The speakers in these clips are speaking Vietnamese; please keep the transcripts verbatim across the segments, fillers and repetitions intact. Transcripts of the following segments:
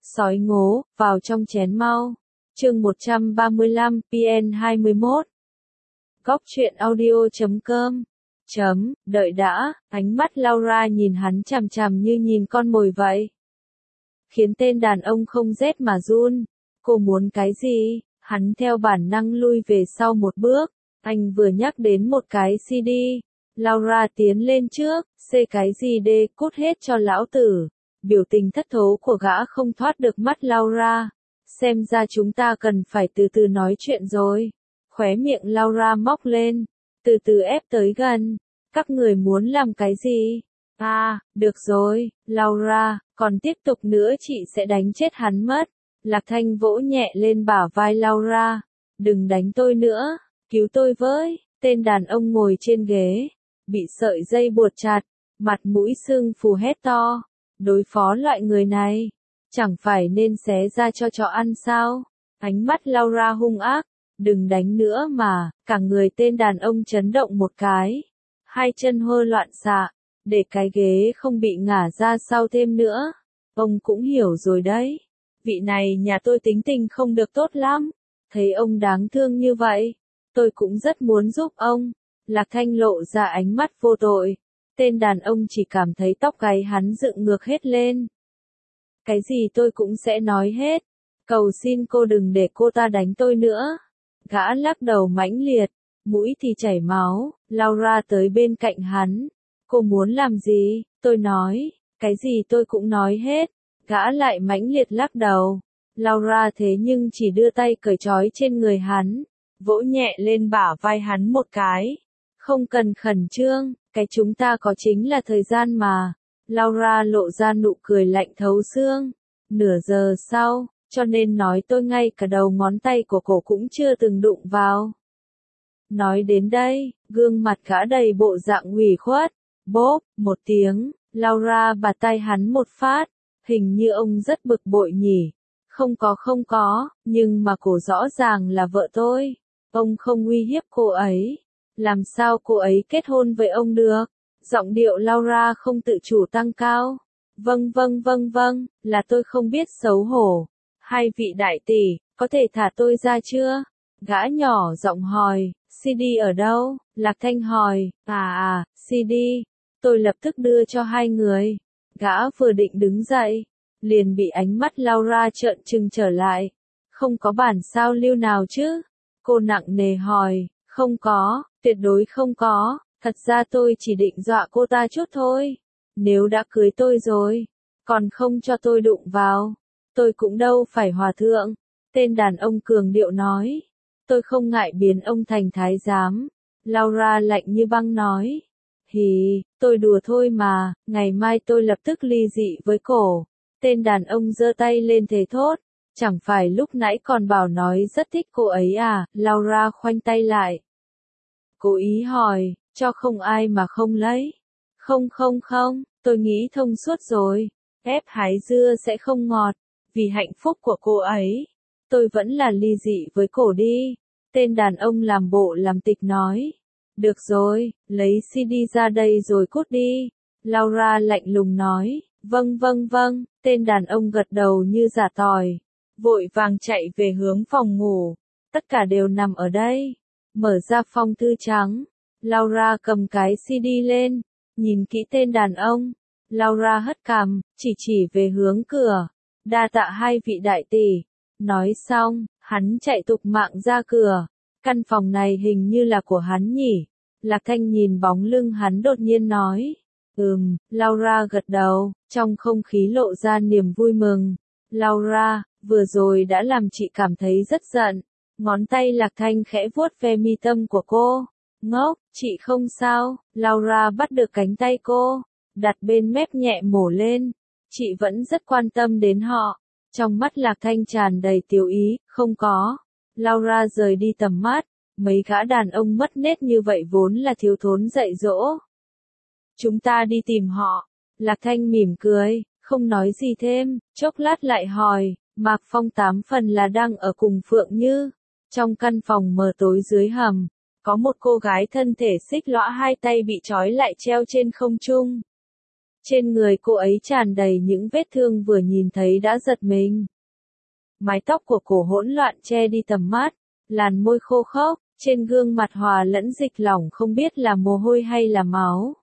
Sói ngố, vào trong chén mau. Chương một trăm ba mươi lăm, P N hai mươi mốt. Góc truyện audio chấm com. Chấm, đợi đã, ánh mắt Laura nhìn hắn chằm chằm như nhìn con mồi vậy. Khiến tên đàn ông không rét mà run. Cô muốn cái gì? Hắn theo bản năng lui về sau một bước. Anh vừa nhắc đến một cái xê đê. Laura tiến lên trước, xê cái gì đê, cút hết cho lão tử. Biểu tình thất thố của gã không thoát được mắt Laura. Xem ra chúng ta cần phải từ từ nói chuyện rồi. Khóe miệng Laura móc lên, từ từ ép tới gần. Các người muốn làm cái gì? À, được rồi, Laura, còn tiếp tục nữa chị sẽ đánh chết hắn mất. Lạc Thanh vỗ nhẹ lên bả vai Laura. Đừng đánh tôi nữa, cứu tôi với. Tên đàn ông ngồi trên ghế, bị sợi dây buộc chặt, mặt mũi sưng phù hét to. Đối phó loại người này, chẳng phải nên xé ra cho chó ăn sao? Ánh mắt Laura hung ác, đừng đánh nữa mà, cả người tên đàn ông chấn động một cái. Hai chân hơi loạn xạ, để cái ghế không bị ngả ra sau thêm nữa. Ông cũng hiểu rồi đấy. Vị này nhà tôi tính tình không được tốt lắm. Thấy ông đáng thương như vậy, tôi cũng rất muốn giúp ông. Lạc Thanh lộ ra ánh mắt vô tội. Tên đàn ông chỉ cảm thấy tóc gáy hắn dựng ngược hết lên. Cái gì tôi cũng sẽ nói hết. Cầu xin cô đừng để cô ta đánh tôi nữa. Gã lắc đầu mãnh liệt, mũi thì chảy máu. Laura tới bên cạnh hắn. Cô muốn làm gì? Tôi nói, cái gì tôi cũng nói hết. Gã lại mãnh liệt lắc đầu. Laura thế nhưng chỉ đưa tay cởi trói trên người hắn, vỗ nhẹ lên bả vai hắn một cái. Không cần khẩn trương, cái chúng ta có chính là thời gian mà. Laura lộ ra nụ cười lạnh thấu xương. Nửa giờ sau, cho nên nói tôi ngay cả đầu ngón tay của cổ cũng chưa từng đụng vào. Nói đến đây, gương mặt gã đầy bộ dạng ủy khuất. Bốp, một tiếng, Laura bạt tay hắn một phát. Hình như ông rất bực bội nhỉ. Không có không có, nhưng mà cổ rõ ràng là vợ tôi. Ông không uy hiếp cô ấy. Làm sao cô ấy kết hôn với ông được? Giọng điệu Laura không tự chủ tăng cao. Vâng vâng vâng vâng, là tôi không biết xấu hổ. Hai vị đại tỷ, có thể thả tôi ra chưa? Gã nhỏ giọng hỏi, xê đê ở đâu? Lạc Thanh hỏi, à à, xê đê. Tôi lập tức đưa cho hai người. Gã vừa định đứng dậy, liền bị ánh mắt Laura trợn trừng trở lại. Không có bản sao lưu nào chứ? Cô nặng nề hỏi, không có, tuyệt đối không có. Thật ra tôi chỉ định dọa cô ta chút thôi. Nếu đã cưới tôi rồi, còn không cho tôi đụng vào, tôi cũng đâu phải hòa thượng. Tên đàn ông cường điệu nói. Tôi không ngại biến ông thành thái giám. Laura lạnh như băng nói. Hì, tôi đùa thôi mà, ngày mai tôi lập tức ly dị với cổ. Tên đàn ông giơ tay lên thề thốt. Chẳng phải lúc nãy còn bảo nói rất thích cô ấy à? Laura khoanh tay lại. Cố ý hỏi, cho không ai mà không lấy. Không không không, tôi nghĩ thông suốt rồi. Ép hái dưa sẽ không ngọt. Vì hạnh phúc của cô ấy, tôi vẫn là ly dị với cổ đi. Tên đàn ông làm bộ làm tịch nói. Được rồi, lấy xê đê ra đây rồi cút đi. Laura lạnh lùng nói. Vâng vâng vâng, tên đàn ông gật đầu như giả tỏi. Vội vàng chạy về hướng phòng ngủ. Tất cả đều nằm ở đây. Mở ra phong thư trắng. Laura cầm cái xê đê lên. Nhìn kỹ tên đàn ông. Laura hất cằm, chỉ chỉ về hướng cửa. Đa tạ hai vị đại tỷ. Nói xong, hắn chạy tục mạng ra cửa. Căn phòng này hình như là của hắn nhỉ. Lạc Thanh nhìn bóng lưng hắn đột nhiên nói. Ừm, Laura gật đầu, trong không khí lộ ra niềm vui mừng. Laura, vừa rồi đã làm chị cảm thấy rất giận. Ngón tay Lạc Thanh khẽ vuốt ve mi tâm của cô. Ngốc, chị không sao. Laura bắt được cánh tay cô, đặt bên mép nhẹ mổ lên. Chị vẫn rất quan tâm đến họ. Trong mắt Lạc Thanh tràn đầy tiểu ý, không có. Laura rời đi tầm mắt. Mấy gã đàn ông mất nết như vậy vốn là thiếu thốn dạy dỗ. Chúng ta đi tìm họ. Lạc Thanh mỉm cười, không nói gì thêm, chốc lát lại hỏi, Mạc Phong tám phần là đang ở cùng Phượng Như. Trong căn phòng mờ tối dưới hầm, có một cô gái thân thể xích lõa hai tay bị trói lại treo trên không trung. Trên người cô ấy tràn đầy những vết thương vừa nhìn thấy đã giật mình. Mái tóc của cổ hỗn loạn che đi tầm mắt, làn môi khô khốc, trên gương mặt hòa lẫn dịch lỏng không biết là mồ hôi hay là máu.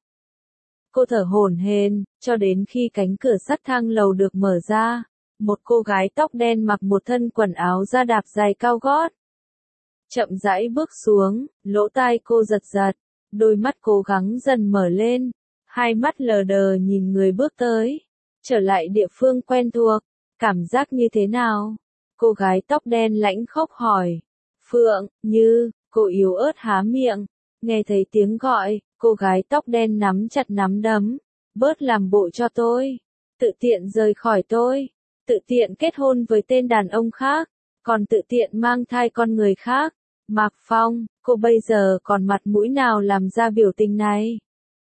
Cô thở hổn hển, cho đến khi cánh cửa sắt thang lầu được mở ra, một cô gái tóc đen mặc một thân quần áo da đạp dài cao gót. Chậm rãi bước xuống, lỗ tai cô giật giật, đôi mắt cố gắng dần mở lên, hai mắt lờ đờ nhìn người bước tới. Trở lại địa phương quen thuộc, cảm giác như thế nào? Cô gái tóc đen lãnh khốc hỏi. Phượng, Như, cô yếu ớt há miệng, nghe thấy tiếng gọi, cô gái tóc đen nắm chặt nắm đấm. Bớt làm bộ cho tôi, tự tiện rời khỏi tôi, tự tiện kết hôn với tên đàn ông khác, còn tự tiện mang thai con người khác. Mạc Phong, cô bây giờ còn mặt mũi nào làm ra biểu tình này?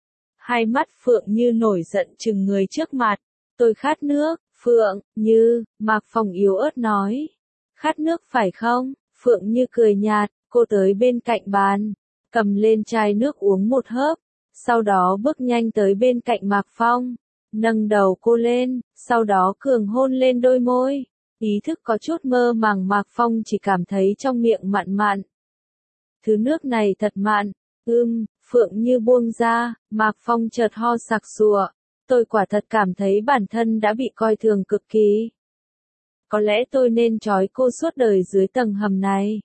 Hai mắt Phượng Như nổi giận chừng người trước mặt. Tôi khát nước. Phượng Như, Mạc Phong yếu ớt nói. Khát nước phải không? Phượng Như cười nhạt, cô tới bên cạnh bàn, cầm lên chai nước uống một hớp, sau đó bước nhanh tới bên cạnh Mạc Phong, nâng đầu cô lên, sau đó cường hôn lên đôi môi. Ý thức có chút mơ màng, Mạc Phong chỉ cảm thấy trong miệng mặn mặn. Thứ nước này thật mặn. Ưm, Phượng Như buông ra, Mạc Phong chợt ho sặc sụa. Tôi quả thật cảm thấy bản thân đã bị coi thường cực kỳ. Có lẽ tôi nên trói cô suốt đời dưới tầng hầm này.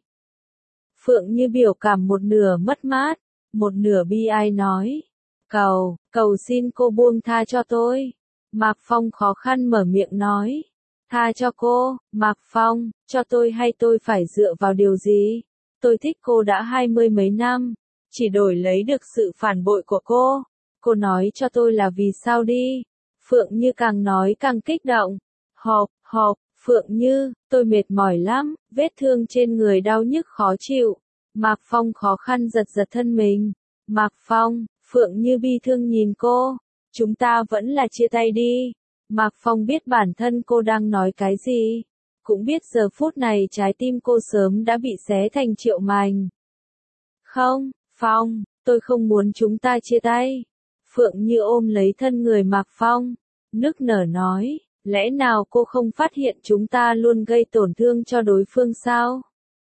Phượng Như biểu cảm một nửa mất mát, một nửa bi ai nói. Cầu, cầu xin cô buông tha cho tôi. Mạc Phong khó khăn mở miệng nói. Tha cho cô, Mạc Phong, cho tôi hay tôi phải dựa vào điều gì? Tôi thích cô đã hai mươi mấy năm, chỉ đổi lấy được sự phản bội của cô. Cô nói cho tôi là vì sao đi. Phượng Như càng nói càng kích động. Hộp, hộp, Phượng Như, tôi mệt mỏi lắm, vết thương trên người đau nhức khó chịu. Mạc Phong khó khăn giật giật thân mình. Mạc Phong, Phượng Như bi thương nhìn cô. Chúng ta vẫn là chia tay đi. Mạc Phong biết bản thân cô đang nói cái gì. Cũng biết giờ phút này trái tim cô sớm đã bị xé thành triệu mảnh. Không, Phong, tôi không muốn chúng ta chia tay. Phượng Như ôm lấy thân người Mạc Phong, nức nở nói, lẽ nào cô không phát hiện chúng ta luôn gây tổn thương cho đối phương sao?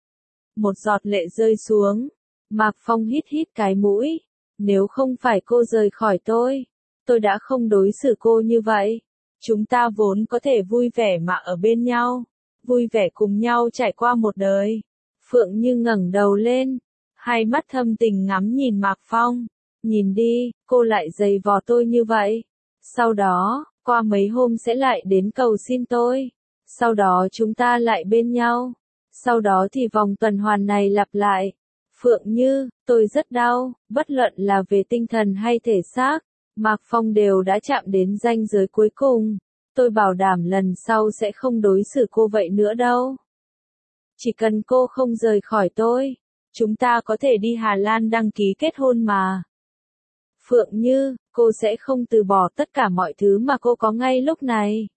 Một giọt lệ rơi xuống, Mạc Phong hít hít cái mũi, nếu không phải cô rời khỏi tôi, tôi đã không đối xử cô như vậy. Chúng ta vốn có thể vui vẻ mà ở bên nhau, vui vẻ cùng nhau trải qua một đời. Phượng Như ngẩng đầu lên, hai mắt thâm tình ngắm nhìn Mạc Phong. Nhìn đi, cô lại giày vò tôi như vậy. Sau đó, qua mấy hôm sẽ lại đến cầu xin tôi. Sau đó chúng ta lại bên nhau. Sau đó thì vòng tuần hoàn này lặp lại. Phượng Như, tôi rất đau, bất luận là về tinh thần hay thể xác. Mạc Phong đều đã chạm đến ranh giới cuối cùng. Tôi bảo đảm lần sau sẽ không đối xử cô vậy nữa đâu. Chỉ cần cô không rời khỏi tôi, chúng ta có thể đi Hà Lan đăng ký kết hôn mà. Phượng Như, cô sẽ không từ bỏ tất cả mọi thứ mà cô có ngay lúc này.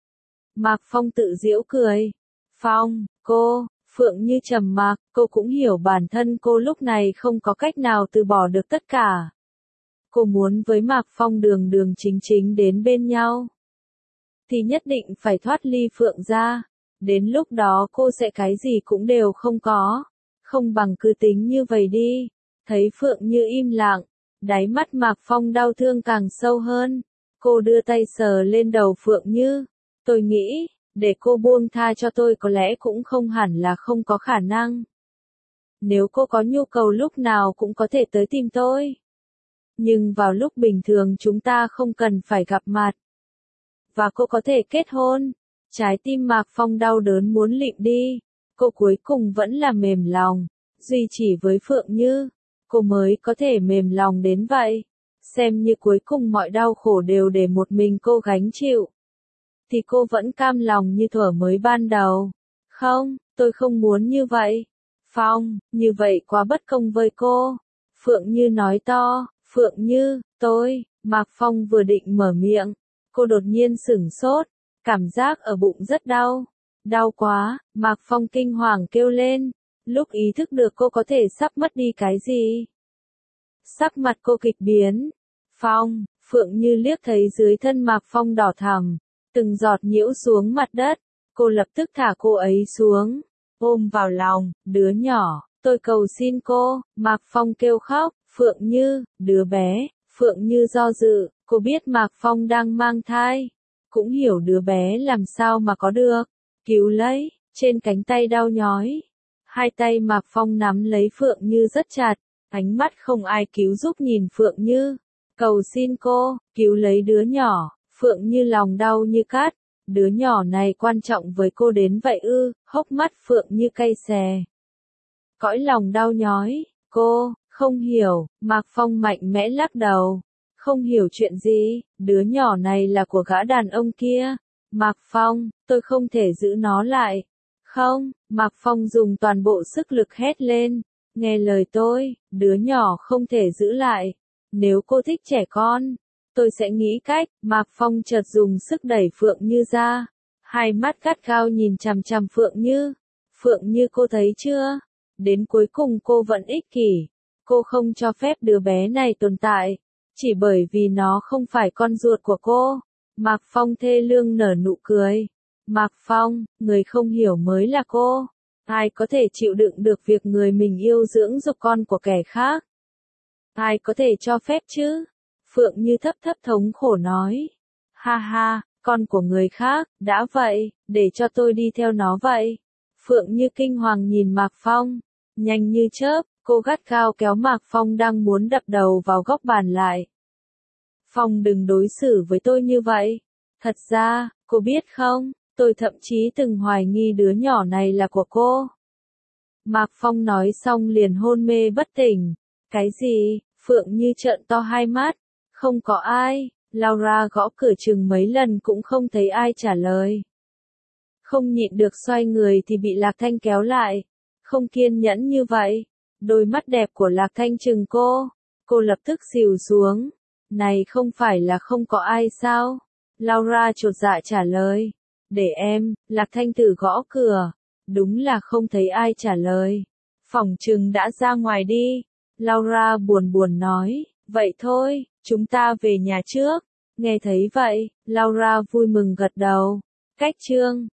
Mạc Phong tự giễu cười. Phong, cô, Phượng Như trầm mặc, cô cũng hiểu bản thân cô lúc này không có cách nào từ bỏ được tất cả. Cô muốn với Mạc Phong đường đường chính chính đến bên nhau. Thì nhất định phải thoát ly Phượng ra. Đến lúc đó cô sẽ cái gì cũng đều không có. Không bằng cứ tính như vậy đi. Thấy Phượng Như im lặng, đáy mắt Mạc Phong đau thương càng sâu hơn. Cô đưa tay sờ lên đầu Phượng Như. Tôi nghĩ, để cô buông tha cho tôi có lẽ cũng không hẳn là không có khả năng. Nếu cô có nhu cầu lúc nào cũng có thể tới tìm tôi. Nhưng vào lúc bình thường chúng ta không cần phải gặp mặt. Và cô có thể kết hôn. Trái tim Mạc Phong đau đớn muốn lịm đi. Cô cuối cùng vẫn là mềm lòng. Duy chỉ với Phượng Như, cô mới có thể mềm lòng đến vậy. Xem như cuối cùng mọi đau khổ đều để một mình cô gánh chịu. Thì cô vẫn cam lòng như thuở mới ban đầu. Không, tôi không muốn như vậy. Phong, như vậy quá bất công với cô. Phượng Như nói to. Phượng Như, tôi, Mạc Phong vừa định mở miệng. Cô đột nhiên sửng sốt. Cảm giác ở bụng rất đau. Đau quá, Mạc Phong kinh hoàng kêu lên. Lúc ý thức được cô có thể sắp mất đi cái gì. Sắc mặt cô kịch biến. Phong, Phượng Như liếc thấy dưới thân Mạc Phong đỏ thẳm, từng giọt nhiễu xuống mặt đất, cô lập tức thả cô ấy xuống, ôm vào lòng, đứa nhỏ, tôi cầu xin cô, Mạc Phong kêu khóc, Phượng Như, đứa bé, Phượng Như do dự, cô biết Mạc Phong đang mang thai, cũng hiểu đứa bé làm sao mà có được, cứu lấy, trên cánh tay đau nhói. Hai tay Mạc Phong nắm lấy Phượng Như rất chặt, ánh mắt không ai cứu giúp nhìn Phượng Như. Cầu xin cô, cứu lấy đứa nhỏ, Phượng Như lòng đau như cắt, đứa nhỏ này quan trọng với cô đến vậy ư, hốc mắt Phượng Như cay xè. Cõi lòng đau nhói, cô, không hiểu, Mạc Phong mạnh mẽ lắc đầu. Không hiểu chuyện gì, đứa nhỏ này là của gã đàn ông kia. Mạc Phong, tôi không thể giữ nó lại. Không, Mạc Phong dùng toàn bộ sức lực hét lên. Nghe lời tôi, đứa nhỏ không thể giữ lại. Nếu cô thích trẻ con, tôi sẽ nghĩ cách. Mạc Phong chợt dùng sức đẩy Phượng Như ra. Hai mắt gắt gao nhìn chằm chằm Phượng Như. Phượng Như cô thấy chưa? Đến cuối cùng cô vẫn ích kỷ. Cô không cho phép đứa bé này tồn tại. Chỉ bởi vì nó không phải con ruột của cô. Mạc Phong thê lương nở nụ cười. Mạc Phong, người không hiểu mới là cô. Ai có thể chịu đựng được việc người mình yêu dưỡng dục con của kẻ khác? Ai có thể cho phép chứ? Phượng Như thấp thấp thống khổ nói. Ha ha, con của người khác, đã vậy, để cho tôi đi theo nó vậy. Phượng Như kinh hoàng nhìn Mạc Phong. Nhanh như chớp, cô gắt gao kéo Mạc Phong đang muốn đập đầu vào góc bàn lại. Phong đừng đối xử với tôi như vậy. Thật ra, cô biết không, tôi thậm chí từng hoài nghi đứa nhỏ này là của cô. Mạc Phong nói xong liền hôn mê bất tỉnh. Cái gì? Phượng Như trợn to hai mắt. Không có ai. Laura gõ cửa chừng mấy lần cũng không thấy ai trả lời. Không nhịn được xoay người thì bị Lạc Thanh kéo lại. Không kiên nhẫn như vậy. Đôi mắt đẹp của Lạc Thanh chừng cô. Cô lập tức xỉu xuống. Này không phải là không có ai sao? Laura chột dạ trả lời. Để em, Lạc Thanh thử gõ cửa. Đúng là không thấy ai trả lời. Phỏng chừng đã ra ngoài đi. Laura buồn buồn nói. Vậy thôi, chúng ta về nhà trước. Nghe thấy vậy, Laura vui mừng gật đầu. Cách chương